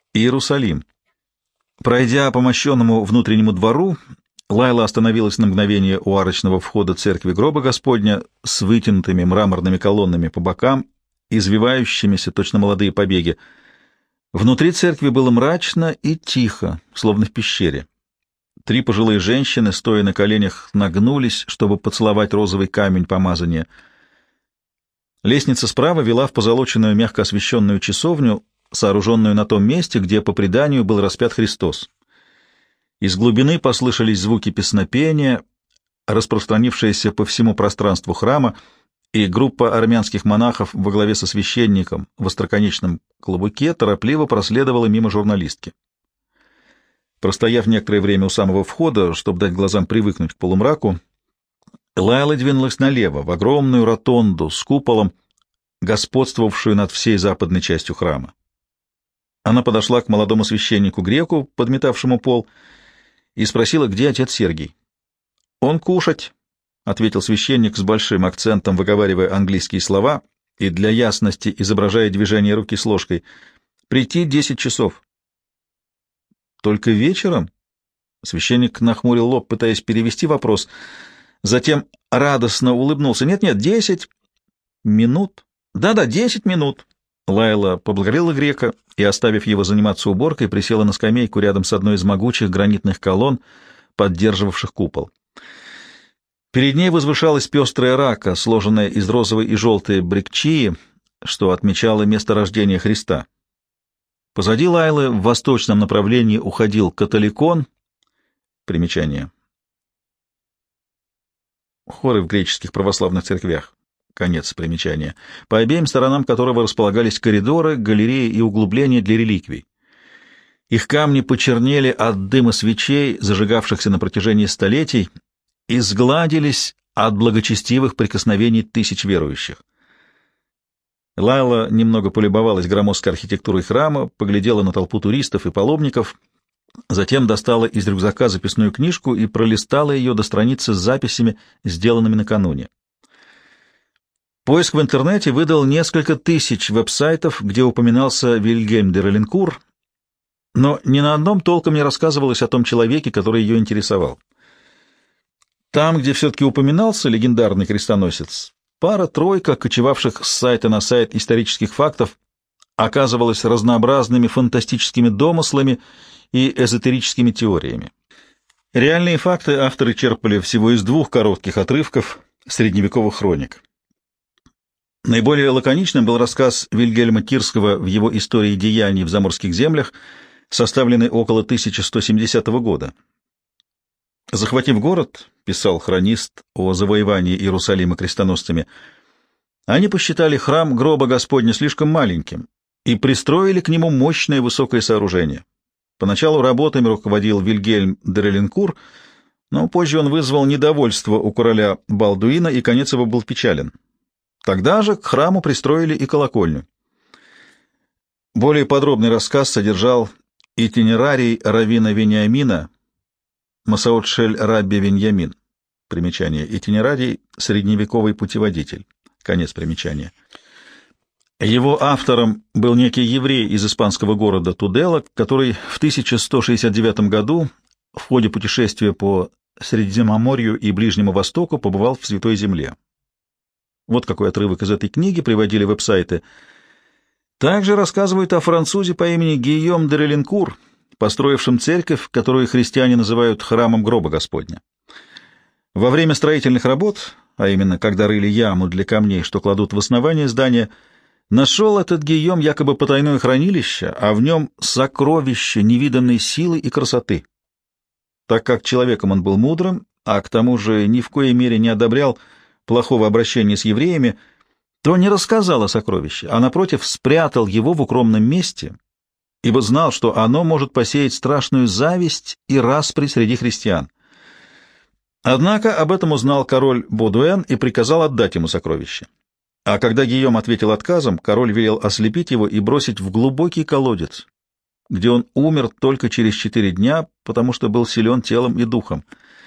Иерусалим. Пройдя по мощенному внутреннему двору, Лайла остановилась на мгновение у арочного входа церкви гроба Господня с вытянутыми мраморными колоннами по бокам, извивающимися точно молодые побеги. Внутри церкви было мрачно и тихо, словно в пещере. 3 пожилые женщины, стоя на коленях, нагнулись, чтобы поцеловать розовый камень помазания. Лестница справа вела в позолоченную мягко освещенную часовню, сооруженную на том месте, где, по преданию, был распят Христос. Из глубины послышались звуки песнопения, распространившиеся по всему пространству храма, и группа армянских монахов во главе со священником в остроконечном клобуке торопливо проследовала мимо журналистки. Простояв некоторое время у самого входа, чтобы дать глазам привыкнуть к полумраку, Лайла двинулась налево, в огромную ротонду с куполом, господствовавшую над всей западной частью храма. Она подошла к молодому священнику-греку, подметавшему пол, и спросила, где отец Сергий. «Он кушать», — ответил священник с большим акцентом, выговаривая английские слова и для ясности изображая движение руки с ложкой. «Прийти 10 часов». «Только вечером?» Священник нахмурил лоб, пытаясь перевести вопрос. Затем радостно улыбнулся. «Нет-нет, 10 минут». «Да-да, 10 минут». Лайла поблагодарила грека и, оставив его заниматься уборкой, присела на скамейку рядом с одной из могучих гранитных колонн, поддерживавших купол. Перед ней возвышалась пестрая рака, сложенная из розовой и желтой брикчии, что отмечало место рождения Христа. Позади Лайлы в восточном направлении уходил католикон. Примечание. Хоры в греческих православных церквях. Конец примечания, по обеим сторонам которого располагались коридоры, галереи и углубления для реликвий. Их камни почернели от дыма свечей, зажигавшихся на протяжении столетий, и сгладились от благочестивых прикосновений тысяч верующих. Лайла немного полюбовалась громоздкой архитектурой храма, поглядела на толпу туристов и паломников, затем достала из рюкзака записную книжку и пролистала ее до страницы с записями, сделанными накануне. Поиск в интернете выдал несколько тысяч веб-сайтов, где упоминался Вильгельм де Реленкур, но ни на одном толком не рассказывалось о том человеке, который ее интересовал. Там, где все-таки упоминался легендарный крестоносец, пара-тройка кочевавших с сайта на сайт исторических фактов оказывалась разнообразными фантастическими домыслами и эзотерическими теориями. Реальные факты авторы черпали всего из 2 коротких отрывков средневековых хроник. Наиболее лаконичным был рассказ Вильгельма Тирского в его «Истории деяний в заморских землях», составленный около 1170 года. «Захватив город», — писал хронист о завоевании Иерусалима крестоносцами, они посчитали храм гроба Господня слишком маленьким и пристроили к нему мощное высокое сооружение. Поначалу работами руководил Вильгельм де Реленкур, но позже он вызвал недовольство у короля Балдуина, и конец его был печален. Тогда же к храму пристроили и колокольню. Более подробный рассказ содержал итинерарий раввина Вениамина Масаот Шель Рабби Виньямин. Примечание. Итинерарий — средневековый путеводитель. Конец примечания. Его автором был некий еврей из испанского города Тудела, который в 1169 году в ходе путешествия по Средиземноморью и Ближнему Востоку побывал в Святой Земле. Вот какой отрывок из этой книги приводили веб-сайты. Также рассказывают о французе по имени Гийом де Реленкур, построившем церковь, которую христиане называют храмом гроба Господня. Во время строительных работ, а именно когда рыли яму для камней, что кладут в основание здания, нашел этот Гийом якобы потайное хранилище, а в нем сокровище невиданной силы и красоты. Так как человеком он был мудрым, а к тому же ни в коей мере не одобрял плохого обращения с евреями, то не рассказал о сокровище, а, напротив, спрятал его в укромном месте, ибо знал, что оно может посеять страшную зависть и распри среди христиан. Однако об этом узнал король Бодуэн и приказал отдать ему сокровище. А когда Гийом ответил отказом, король велел ослепить его и бросить в глубокий колодец, где он умер только через 4 дня, потому что был силен телом и духом.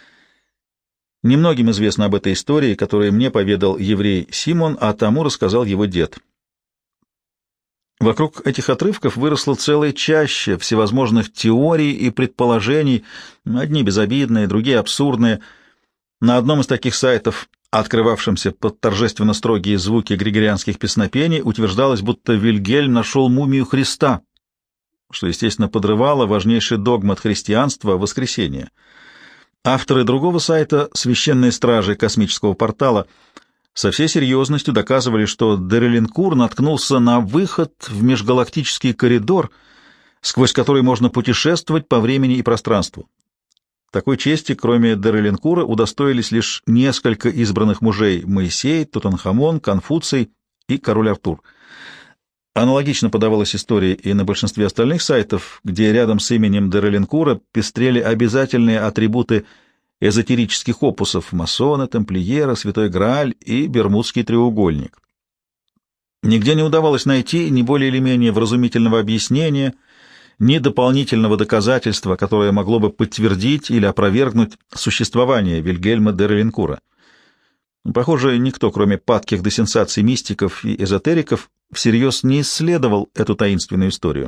Немногим известно об этой истории, которую мне поведал еврей Симон, а тому рассказал его дед. Вокруг этих отрывков выросла целая чаща всевозможных теорий и предположений, одни безобидные, другие абсурдные. На одном из таких сайтов, открывавшемся под торжественно строгие звуки григорианских песнопений, утверждалось, будто Вильгельм нашел мумию Христа, что, естественно, подрывало важнейший догмат христианства — воскресение. Авторы другого сайта, священные стражи космического портала, со всей серьезностью доказывали, что Дереленкур наткнулся на выход в межгалактический коридор, сквозь который можно путешествовать по времени и пространству. Такой чести, кроме Дереленкура, удостоились лишь несколько избранных мужей — Моисей, Тутанхамон, Конфуций и король Артур. Аналогично подавалась история и на большинстве остальных сайтов, где рядом с именем Дереленкура пестрели обязательные атрибуты эзотерических опусов — масона, тамплиера, святой Грааль и Бермудский треугольник. Нигде не удавалось найти ни более или менее вразумительного объяснения, ни дополнительного доказательства, которое могло бы подтвердить или опровергнуть существование Вильгельма Дереленкура. Похоже, никто, кроме падких до сенсаций мистиков и эзотериков, всерьез не исследовал эту таинственную историю.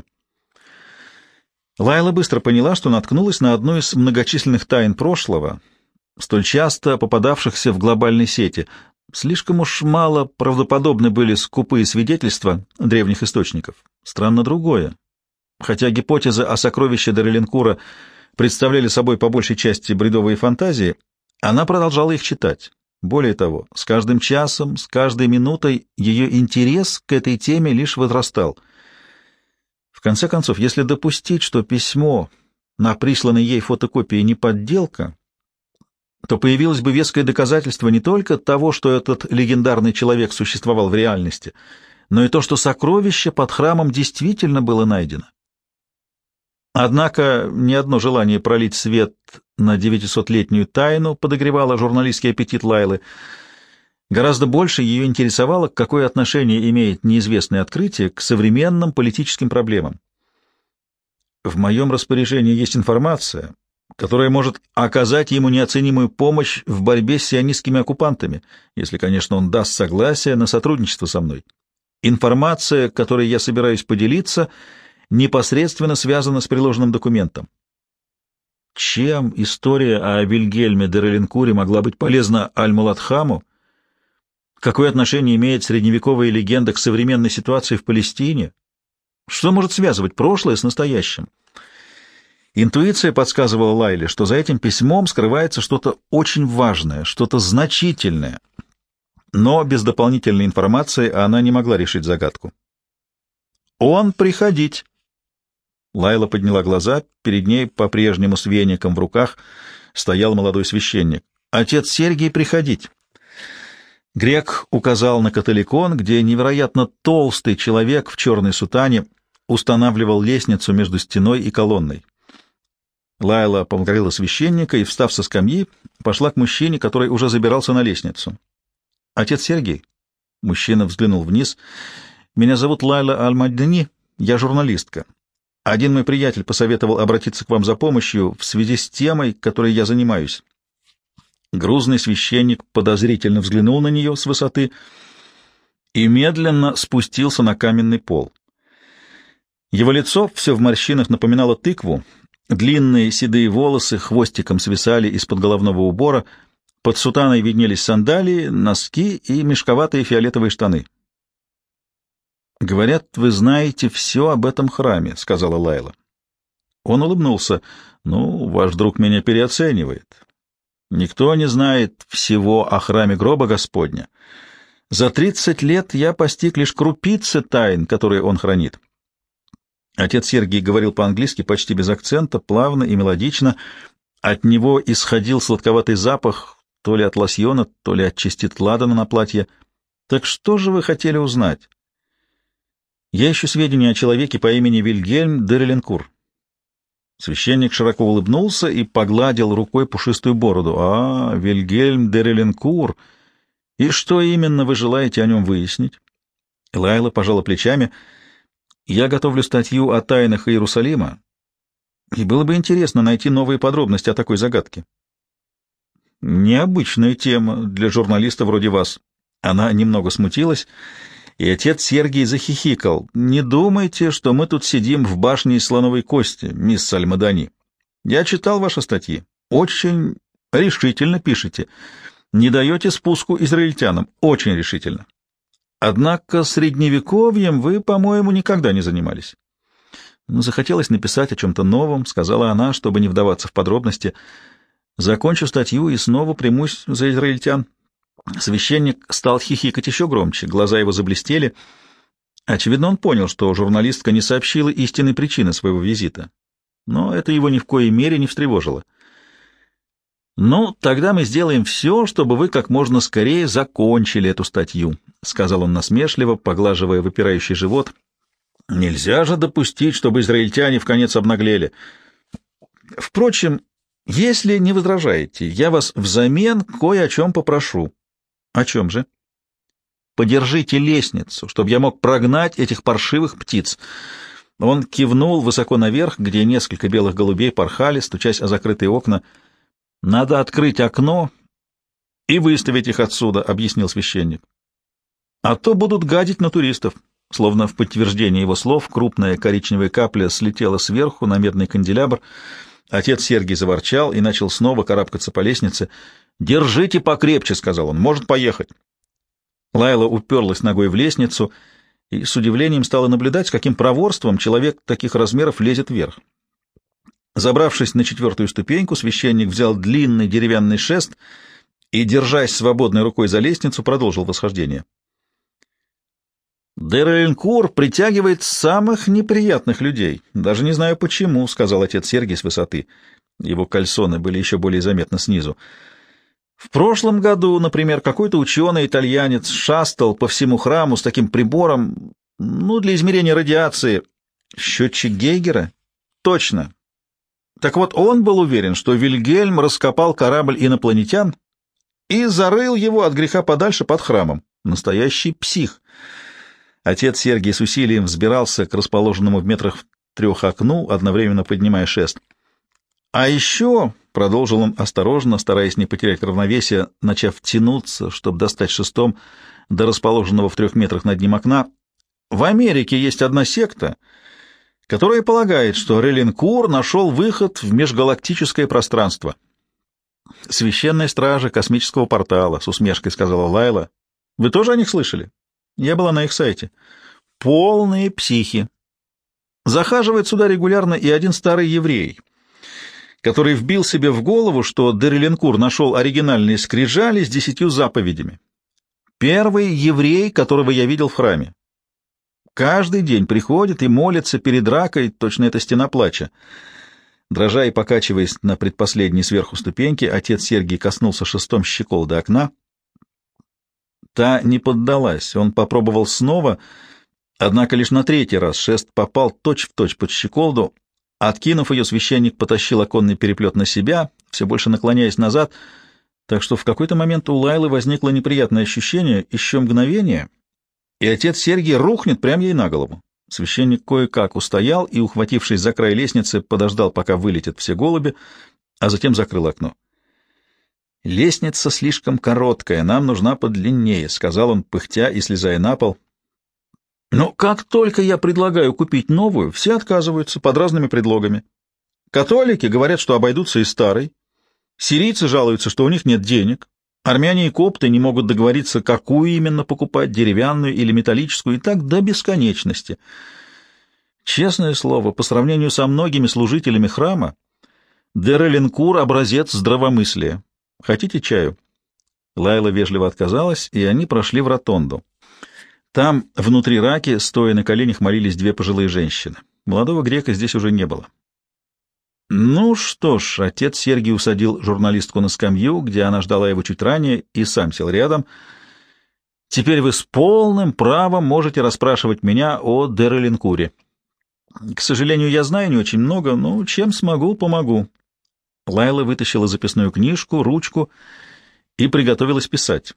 Лайла быстро поняла, что наткнулась на одну из многочисленных тайн прошлого, столь часто попадавшихся в глобальной сети. Слишком уж мало правдоподобны были скупые свидетельства древних источников. Странно другое. Хотя гипотезы о сокровище Дереленкура представляли собой по большей части бредовые фантазии, она продолжала их читать. Более того, с каждым часом, с каждой минутой ее интерес к этой теме лишь возрастал. В конце концов, если допустить, что письмо на присланной ей фотокопии не подделка, то появилось бы веское доказательство не только того, что этот легендарный человек существовал в реальности, но и то, что сокровище под храмом действительно было найдено. Однако ни одно желание пролить свет на 900-летнюю тайну подогревало журналистский аппетит Лайлы. Гораздо больше ее интересовало, какое отношение имеет неизвестное открытие к современным политическим проблемам. В моем распоряжении есть информация, которая может оказать ему неоценимую помощь в борьбе с сионистскими оккупантами, если, конечно, он даст согласие на сотрудничество со мной. Информация, которой я собираюсь поделиться, непосредственно связана с приложенным документом. Чем история о Вильгельме Дереленкуре могла быть полезна Аль-Муладхаму? Какое отношение имеет средневековая легенда к современной ситуации в Палестине? Что может связывать прошлое с настоящим? Интуиция подсказывала Лайле, что за этим письмом скрывается что-то очень важное, что-то значительное. Но без дополнительной информации она не могла решить загадку. «Он приходить!» Лайла подняла глаза, перед ней по-прежнему с веником в руках стоял молодой священник. «Отец Сергий, приходить!» Грек указал на католикон, где невероятно толстый человек в черной сутане устанавливал лестницу между стеной и колонной. Лайла поблагодарила священника и, встав со скамьи, пошла к мужчине, который уже забирался на лестницу. «Отец Сергий?» Мужчина взглянул вниз. «Меня зовут Лайла Аль-Мадни, я журналистка. Один мой приятель посоветовал обратиться к вам за помощью в связи с темой, которой я занимаюсь». Грузный священник подозрительно взглянул на нее с высоты и медленно спустился на каменный пол. Его лицо, все в морщинах, напоминало тыкву, длинные седые волосы хвостиком свисали из-под головного убора, под сутаной виднелись сандалии, носки и мешковатые фиолетовые штаны. «Говорят, вы знаете все об этом храме», — сказала Лайла. Он улыбнулся. «Ну, ваш друг меня переоценивает. Никто не знает всего о храме гроба Господня. За 30 лет я постиг лишь крупицы тайн, которые он хранит». Отец Сергий говорил по-английски почти без акцента, плавно и мелодично. От него исходил сладковатый запах, то ли от лосьона, то ли от частиц ладана на платье. «Так что же вы хотели узнать?» «Я ищу сведения о человеке по имени Вильгельм Дереленкур». Священник широко улыбнулся и погладил рукой пушистую бороду. «А, Вильгельм Дереленкур! И что именно вы желаете о нем выяснить?» Лайла пожала плечами. «Я готовлю статью о тайнах Иерусалима, и было бы интересно найти новые подробности о такой загадке». «Необычная тема для журналиста вроде вас». Она немного смутилась И отец Сергий захихикал. «Не думайте, что мы тут сидим в башне из слоновой кости, мисс Сальмадани. Я читал ваши статьи. Очень решительно пишете. Не даете спуску израильтянам. Очень решительно. Однако средневековьем вы, по-моему, никогда не занимались». Захотелось написать о чем-то новом, сказала она, чтобы не вдаваться в подробности. Закончу статью и снова примусь за израильтян. Священник стал хихикать еще громче, глаза его заблестели. Очевидно, он понял, что журналистка не сообщила истинной причины своего визита. Но это его ни в коей мере не встревожило. «Ну, тогда мы сделаем все, чтобы вы как можно скорее закончили эту статью», — сказал он насмешливо, поглаживая выпирающий живот. «Нельзя же допустить, чтобы израильтяне вконец обнаглели. Впрочем, если не возражаете, я вас взамен кое о чем попрошу». «О чем же?» «Подержите лестницу, чтобы я мог прогнать этих паршивых птиц». Он кивнул высоко наверх, где несколько белых голубей порхали, стучась о закрытые окна. «Надо открыть окно и выставить их отсюда», — объяснил священник. «А то будут гадить на туристов». Словно в подтверждение его слов, крупная коричневая капля слетела сверху на медный канделябр. Отец Сергий заворчал и начал снова карабкаться по лестнице. «Держите покрепче», — сказал он, — «может поехать». Лайла уперлась ногой в лестницу и с удивлением стала наблюдать, с каким проворством человек таких размеров лезет вверх. Забравшись на 4-ю ступеньку, священник взял длинный деревянный шест и, держась свободной рукой за лестницу, продолжил восхождение. «Дер-эль-Кур притягивает самых неприятных людей. Даже не знаю почему», — сказал отец Сергий с высоты. Его кальсоны были еще более заметны снизу. «В прошлом году, например, какой-то ученый-итальянец шастал по всему храму с таким прибором, для измерения радиации. Счетчик Гейгера? Точно. Так вот, он был уверен, что Вильгельм раскопал корабль инопланетян и зарыл его от греха подальше под храмом. Настоящий псих». Отец Сергий с усилием взбирался к расположенному в метрах 3 окну, одновременно поднимая шест. «А еще», — продолжил он осторожно, стараясь не потерять равновесие, начав тянуться, чтобы достать шестом до расположенного в 3 метрах над ним окна, «в Америке есть одна секта, которая полагает, что Реленкур нашел выход в межгалактическое пространство». «Священная стража космического портала», — с усмешкой сказала Лайла. «Вы тоже о них слышали?» Я была на их сайте. Полные психи. Захаживает сюда регулярно и один старый еврей, который вбил себе в голову, что Дер-эль-Кур нашел оригинальные скрижали с 10 заповедями. Первый еврей, которого я видел в храме. Каждый день приходит и молится перед ракой, точно это стена плача. Дрожа и покачиваясь на предпоследней сверху ступеньке, отец Сергий коснулся шестом щеколды окна. Та не поддалась. Он попробовал снова, однако лишь на 3-й раз шест попал точь-в-точь под щеколду. Откинув ее, священник потащил оконный переплет на себя, все больше наклоняясь назад, так что в какой-то момент у Лайлы возникло неприятное ощущение, еще мгновение, и отец Сергий рухнет прямо ей на голову. Священник кое-как устоял и, ухватившись за край лестницы, подождал, пока вылетят все голуби, а затем закрыл окно. «Лестница слишком короткая, нам нужна подлиннее», — сказал он, пыхтя и слезая на пол. «Но как только я предлагаю купить новую, все отказываются под разными предлогами. Католики говорят, что обойдутся и старой. Сирийцы жалуются, что у них нет денег. Армяне и копты не могут договориться, какую именно покупать, деревянную или металлическую, и так до бесконечности. Честное слово, по сравнению со многими служителями храма, Дер-эль-Кур — образец здравомыслия. Хотите чаю?» Лайла вежливо отказалась, и они прошли в ротонду. Там, внутри раки, стоя на коленях, молились 2 пожилые женщины. Молодого грека здесь уже не было. Ну что ж, отец Сергий усадил журналистку на скамью, где она ждала его чуть ранее, и сам сел рядом. «Теперь вы с полным правом можете расспрашивать меня о Дер-эль-Куре. К сожалению, я знаю не очень много, но чем смогу, помогу». Лайла вытащила записную книжку, ручку и приготовилась писать.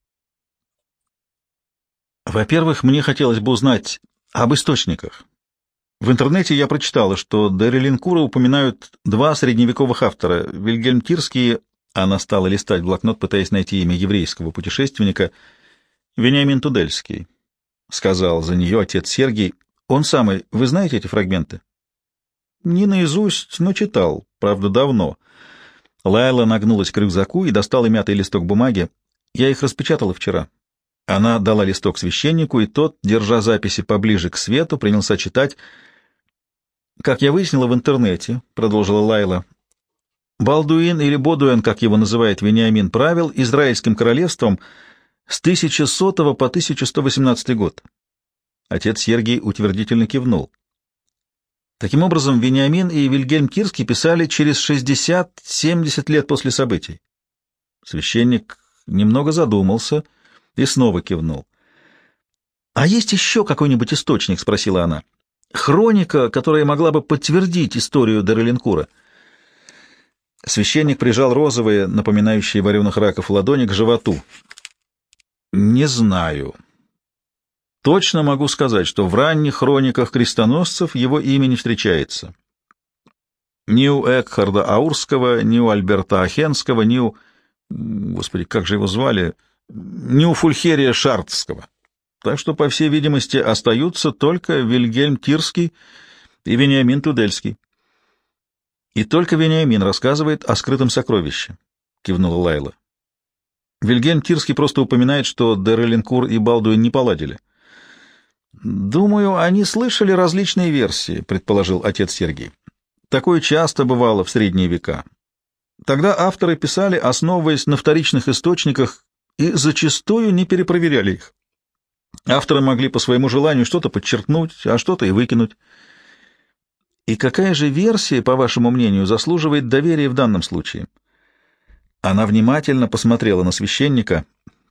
Во-первых, мне хотелось бы узнать об источниках. В интернете я прочитала, что Дер-эль-Кура упоминают 2 средневековых автора. Вильгельм Тирский, она стала листать блокнот, пытаясь найти имя еврейского путешественника, Вениамин Тудельский. сказал за нее отец Сергий. Он самый. Вы знаете эти фрагменты? Не наизусть, но читал, правда, давно. Лайла нагнулась к рюкзаку и достала мятый листок бумаги. Я их распечатала вчера. Она дала листок священнику, и тот, держа записи поближе к свету, принялся читать. «Как я выяснила в интернете», — продолжила Лайла, — «Балдуин или Бодуэн, как его называет Вениамин, правил Израильским королевством с 1100 по 1118 год». Отец Сергий утвердительно кивнул. Таким образом, Вениамин и Вильгельм Тирский писали через 60-70 лет после событий. Священник немного задумался и снова кивнул. «А есть еще какой-нибудь источник?» — спросила она. «Хроника, которая могла бы подтвердить историю Дереленкура». Священник прижал розовые, напоминающие вареных раков, ладони к животу. «Не знаю. Точно могу сказать, что в ранних хрониках крестоносцев его имя не встречается. Ни у Экхарда Аурского, ни у Альберта Ахенского, ни у... Господи, как же его звали? Ни у Фульхерия Шартского. Так что, по всей видимости, остаются только Вильгельм Тирский и Вениамин Тудельский. И только Вениамин рассказывает о скрытом сокровище, — кивнула Лайла. Вильгельм Тирский просто упоминает, что Дереленкур и Балдуин не поладили. «Думаю, они слышали различные версии», — предположил отец Сергий. «Такое часто бывало в средние века. Тогда авторы писали, основываясь на вторичных источниках, и зачастую не перепроверяли их. Авторы могли по своему желанию что-то подчеркнуть, а что-то и выкинуть. И какая же версия, по вашему мнению, заслуживает доверия в данном случае?» Она внимательно посмотрела на священника.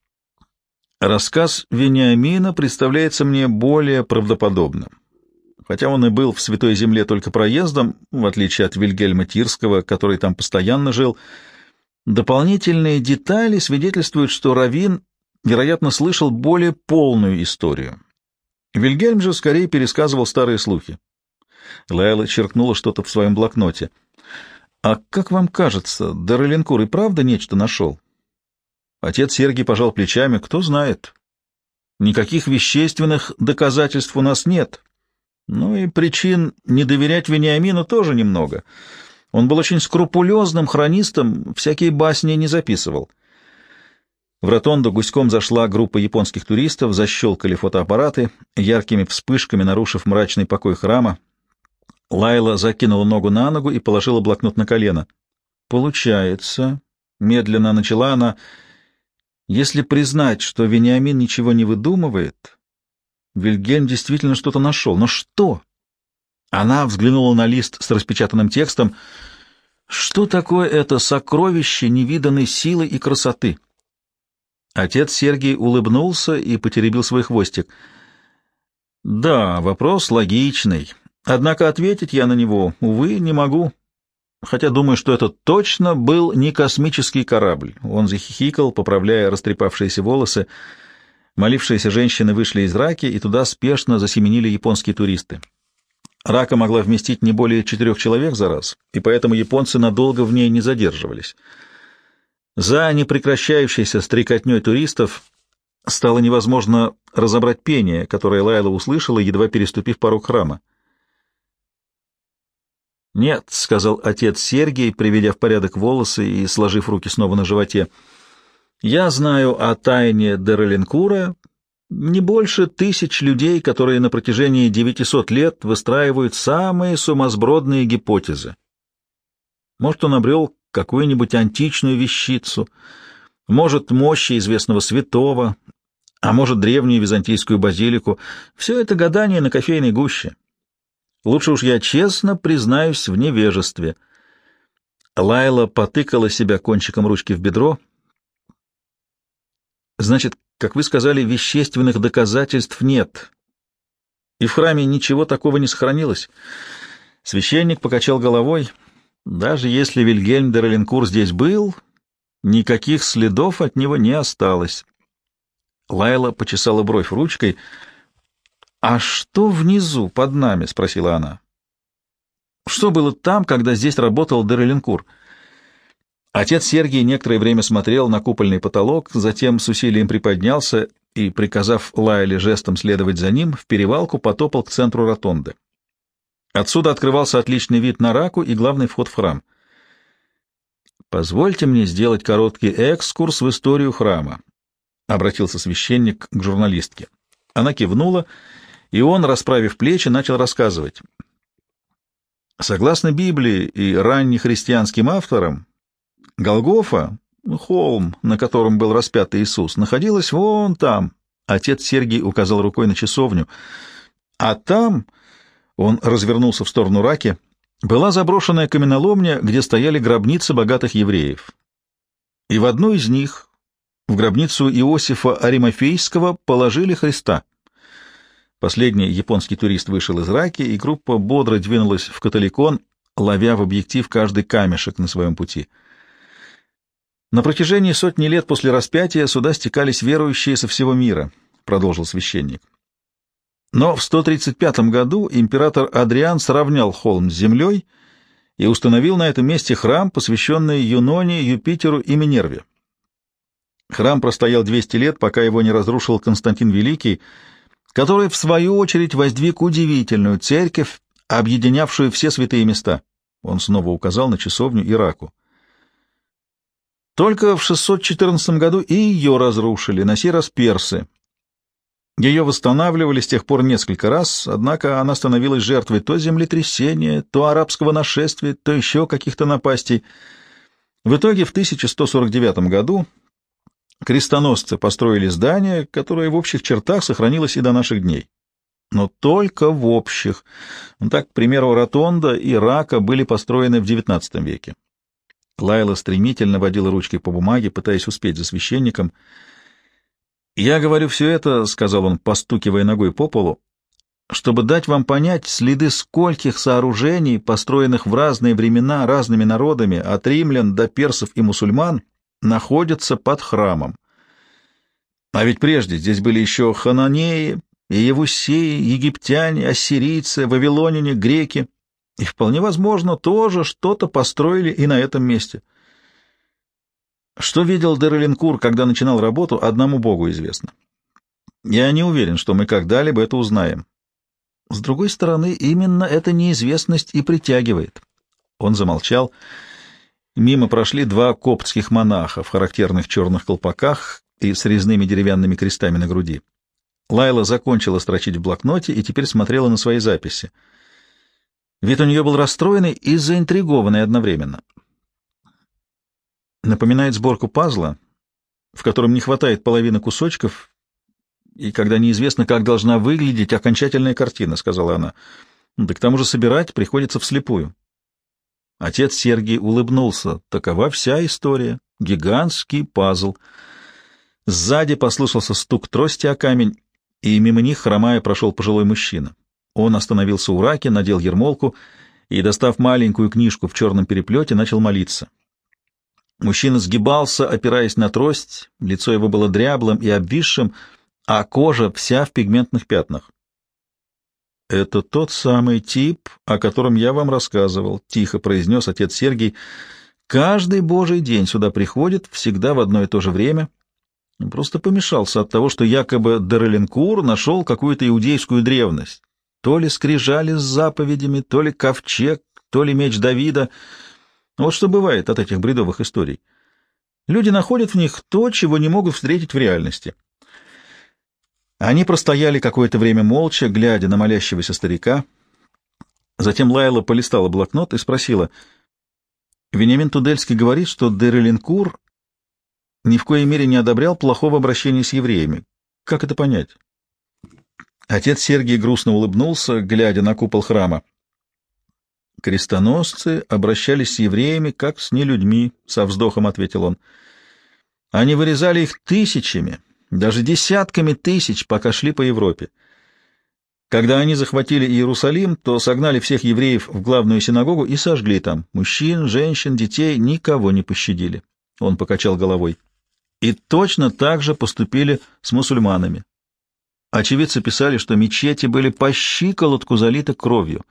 «Рассказ Вениамина представляется мне более правдоподобным. Хотя он и был в Святой Земле только проездом, в отличие от Вильгельма Тирского, который там постоянно жил, дополнительные детали свидетельствуют, что раввин, вероятно, слышал более полную историю. Вильгельм же скорее пересказывал старые слухи». Лайла черкнула что-то в своем блокноте. «А как вам кажется, Дереленкур и правда нечто нашел?» Отец Сергий пожал плечами. «Кто знает. Никаких вещественных доказательств у нас нет. Ну и причин не доверять Вениамину тоже немного. Он был очень скрупулезным хронистом, всякие басни не записывал». В ротонду гуськом зашла группа японских туристов, защелкали фотоаппараты, яркими вспышками нарушив мрачный покой храма. Лайла закинула ногу на ногу и положила блокнот на колено. «Получается», — медленно начала она, — «если признать, что Вениамин ничего не выдумывает, Вильгельм действительно что-то нашел. Но что?» Она взглянула на лист с распечатанным текстом. «Что такое это сокровище невиданной силы и красоты?» Отец Сергий улыбнулся и потеребил свой хвостик. «Да, вопрос логичный. Однако ответить я на него, увы, не могу. Хотя думаю, что это точно был не космический корабль». Он захихикал, поправляя растрепавшиеся волосы. Молившиеся женщины вышли из раки, и туда спешно засеменили японские туристы. Рака могла вместить не более 4 человек за раз, и поэтому японцы надолго в ней не задерживались. За непрекращающейся стрекотней туристов стало невозможно разобрать пение, которое Лайла услышала, едва переступив порог храма. «Нет», — сказал отец Сергий, приведя в порядок волосы и сложив руки снова на животе, — «я знаю о тайне Дереленкура не больше 1000 людей, которые на протяжении 900 лет выстраивают самые сумасбродные гипотезы. Может, он обрел какую-нибудь античную вещицу, может, мощи известного святого, а может, древнюю византийскую базилику. Все это гадание на кофейной гуще. Лучше уж я честно признаюсь в невежестве». Лайла потыкала себя кончиком ручки в бедро. «Значит, как вы сказали, вещественных доказательств нет. И в храме ничего такого не сохранилось?» Священник покачал головой. «Даже если Вильгельм Дереленкур здесь был, никаких следов от него не осталось». Лайла почесала бровь ручкой. «А что внизу, под нами?» — спросила она. «Что было там, когда здесь работал Дереленкур?» Отец Сергий некоторое время смотрел на купольный потолок, затем с усилием приподнялся и, приказав Лайле жестом следовать за ним, в перевалку потопал к центру ротонды. Отсюда открывался отличный вид на Раку и главный вход в храм. «Позвольте мне сделать короткий экскурс в историю храма», — обратился священник к журналистке. Она кивнула, и он, расправив плечи, начал рассказывать. Согласно Библии и раннехристианским авторам, Голгофа, холм, на котором был распят Иисус, находилась вон там. Отец Сергий указал рукой на часовню. А там, он развернулся в сторону Раки, была заброшенная каменоломня, где стояли гробницы богатых евреев. И в одну из них, в гробницу Иосифа Аримафейского, положили Христа. Последний японский турист вышел из Раки, и группа бодро двинулась в Католикон, ловя в объектив каждый камешек на своем пути. На протяжении сотни лет после распятия сюда стекались верующие со всего мира, продолжил священник. Но в 135 году император Адриан сравнял холм с землей и установил на этом месте храм, посвященный Юноне, Юпитеру и Минерве. Храм простоял 200 лет, пока его не разрушил Константин Великий, который, в свою очередь, воздвиг удивительную церковь, объединявшую все святые места. Он снова указал на часовню и Раку. Только в 614 году и ее разрушили, на сей раз персы. Ее восстанавливали с тех пор несколько раз, однако она становилась жертвой то землетрясения, то арабского нашествия, то еще каких-то напастей. В итоге в 1149 году крестоносцы построили здание, которое в общих чертах сохранилось и до наших дней. Но только в общих. Так, к примеру, Ротонда и Рака были построены в XIX веке. Лайла стремительно водила ручкой по бумаге, пытаясь успеть за священником. «Я говорю все это, — сказал он, постукивая ногой по полу, — чтобы дать вам понять следы скольких сооружений, построенных в разные времена разными народами, от римлян до персов и мусульман, находятся под храмом. А ведь прежде здесь были еще хананеи, иевусеи, египтяне, ассирийцы, вавилоняне, греки, и вполне возможно тоже что-то построили и на этом месте. Что видел Дер-Элинкур, когда начинал работу, одному Богу известно. Я не уверен, что мы когда-либо это узнаем. С другой стороны, именно эта неизвестность и притягивает». Он замолчал. Мимо прошли два коптских монаха в характерных черных колпаках и с резными деревянными крестами на груди. Лайла закончила строчить в блокноте и теперь смотрела на свои записи. Вид у нее был расстроенный и заинтригованный одновременно. Напоминает сборку пазла, в котором не хватает половины кусочков, и когда неизвестно, как должна выглядеть окончательная картина, — сказала она. Да к тому же собирать приходится вслепую. Отец Сергий улыбнулся. Такова вся история. Гигантский пазл. Сзади послышался стук трости о камень, и мимо них, хромая, прошел пожилой мужчина. Он остановился у Раки, надел ермолку и, достав маленькую книжку в черном переплете, начал молиться. Мужчина сгибался, опираясь на трость, лицо его было дряблым и обвисшим, а кожа вся в пигментных пятнах. «Это тот самый тип, о котором я вам рассказывал», — тихо произнес отец Сергий. «Каждый божий день сюда приходит, всегда в одно и то же время. Просто помешался от того, что якобы Дер-Элинкур нашел какую-то иудейскую древность. То ли скрижали с заповедями, то ли ковчег, то ли меч Давида. Вот что бывает от этих бредовых историй. Люди находят в них то, чего не могут встретить в реальности». Они простояли какое-то время молча, глядя на молящегося старика. Затем Лайла полистала блокнот и спросила: «Вениамин Тудельский говорит, что Дер-Элинкур ни в коей мере не одобрял плохого обращения с евреями. Как это понять?» Отец Сергий грустно улыбнулся, глядя на купол храма. «Крестоносцы обращались с евреями, как с нелюдьми», — со вздохом ответил он. «Они вырезали их тысячами, даже десятками тысяч, пока шли по Европе. Когда они захватили Иерусалим, то согнали всех евреев в главную синагогу и сожгли там. Мужчин, женщин, детей, никого не пощадили». Он покачал головой. И точно так же поступили с мусульманами. Очевидцы писали, что мечети были по щиколотку залиты кровью.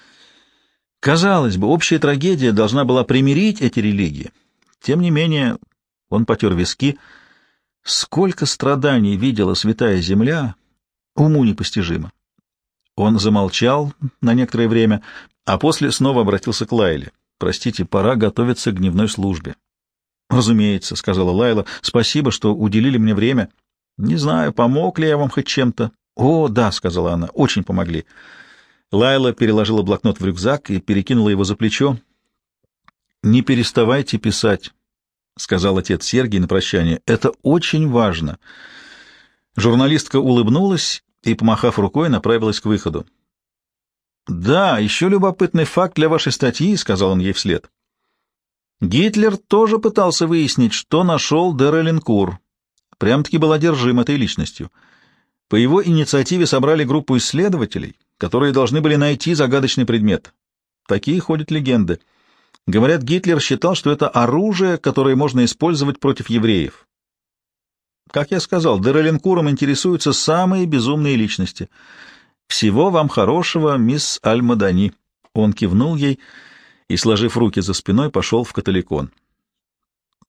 Казалось бы, общая трагедия должна была примирить эти религии. Тем не менее, он потер виски. Сколько страданий видела святая земля, уму непостижимо. Он замолчал на некоторое время, а после снова обратился к Лайле. «Простите, пора готовиться к дневной службе». «Разумеется», — сказала Лайла, — «спасибо, что уделили мне время. Не знаю, помог ли я вам хоть чем-то». «О, да», — сказала она, — «очень помогли». Лайла переложила блокнот в рюкзак и перекинула его за плечо. «Не переставайте писать», — сказал отец Сергий на прощание. «Это очень важно». Журналистка улыбнулась и, помахав рукой, направилась к выходу. «Да, еще любопытный факт для вашей статьи», — сказал он ей вслед. «Гитлер тоже пытался выяснить, что нашел де Реленкур. Прям-таки был одержим этой личностью. По его инициативе собрали группу исследователей, которые должны были найти загадочный предмет. Такие ходят легенды. Говорят, Гитлер считал, что это оружие, которое можно использовать против евреев. Как я сказал, де Реленкуром интересуются самые безумные личности. Всего вам хорошего, мисс Аль-Мадани». Он кивнул ей и, сложив руки за спиной, пошел в католикон.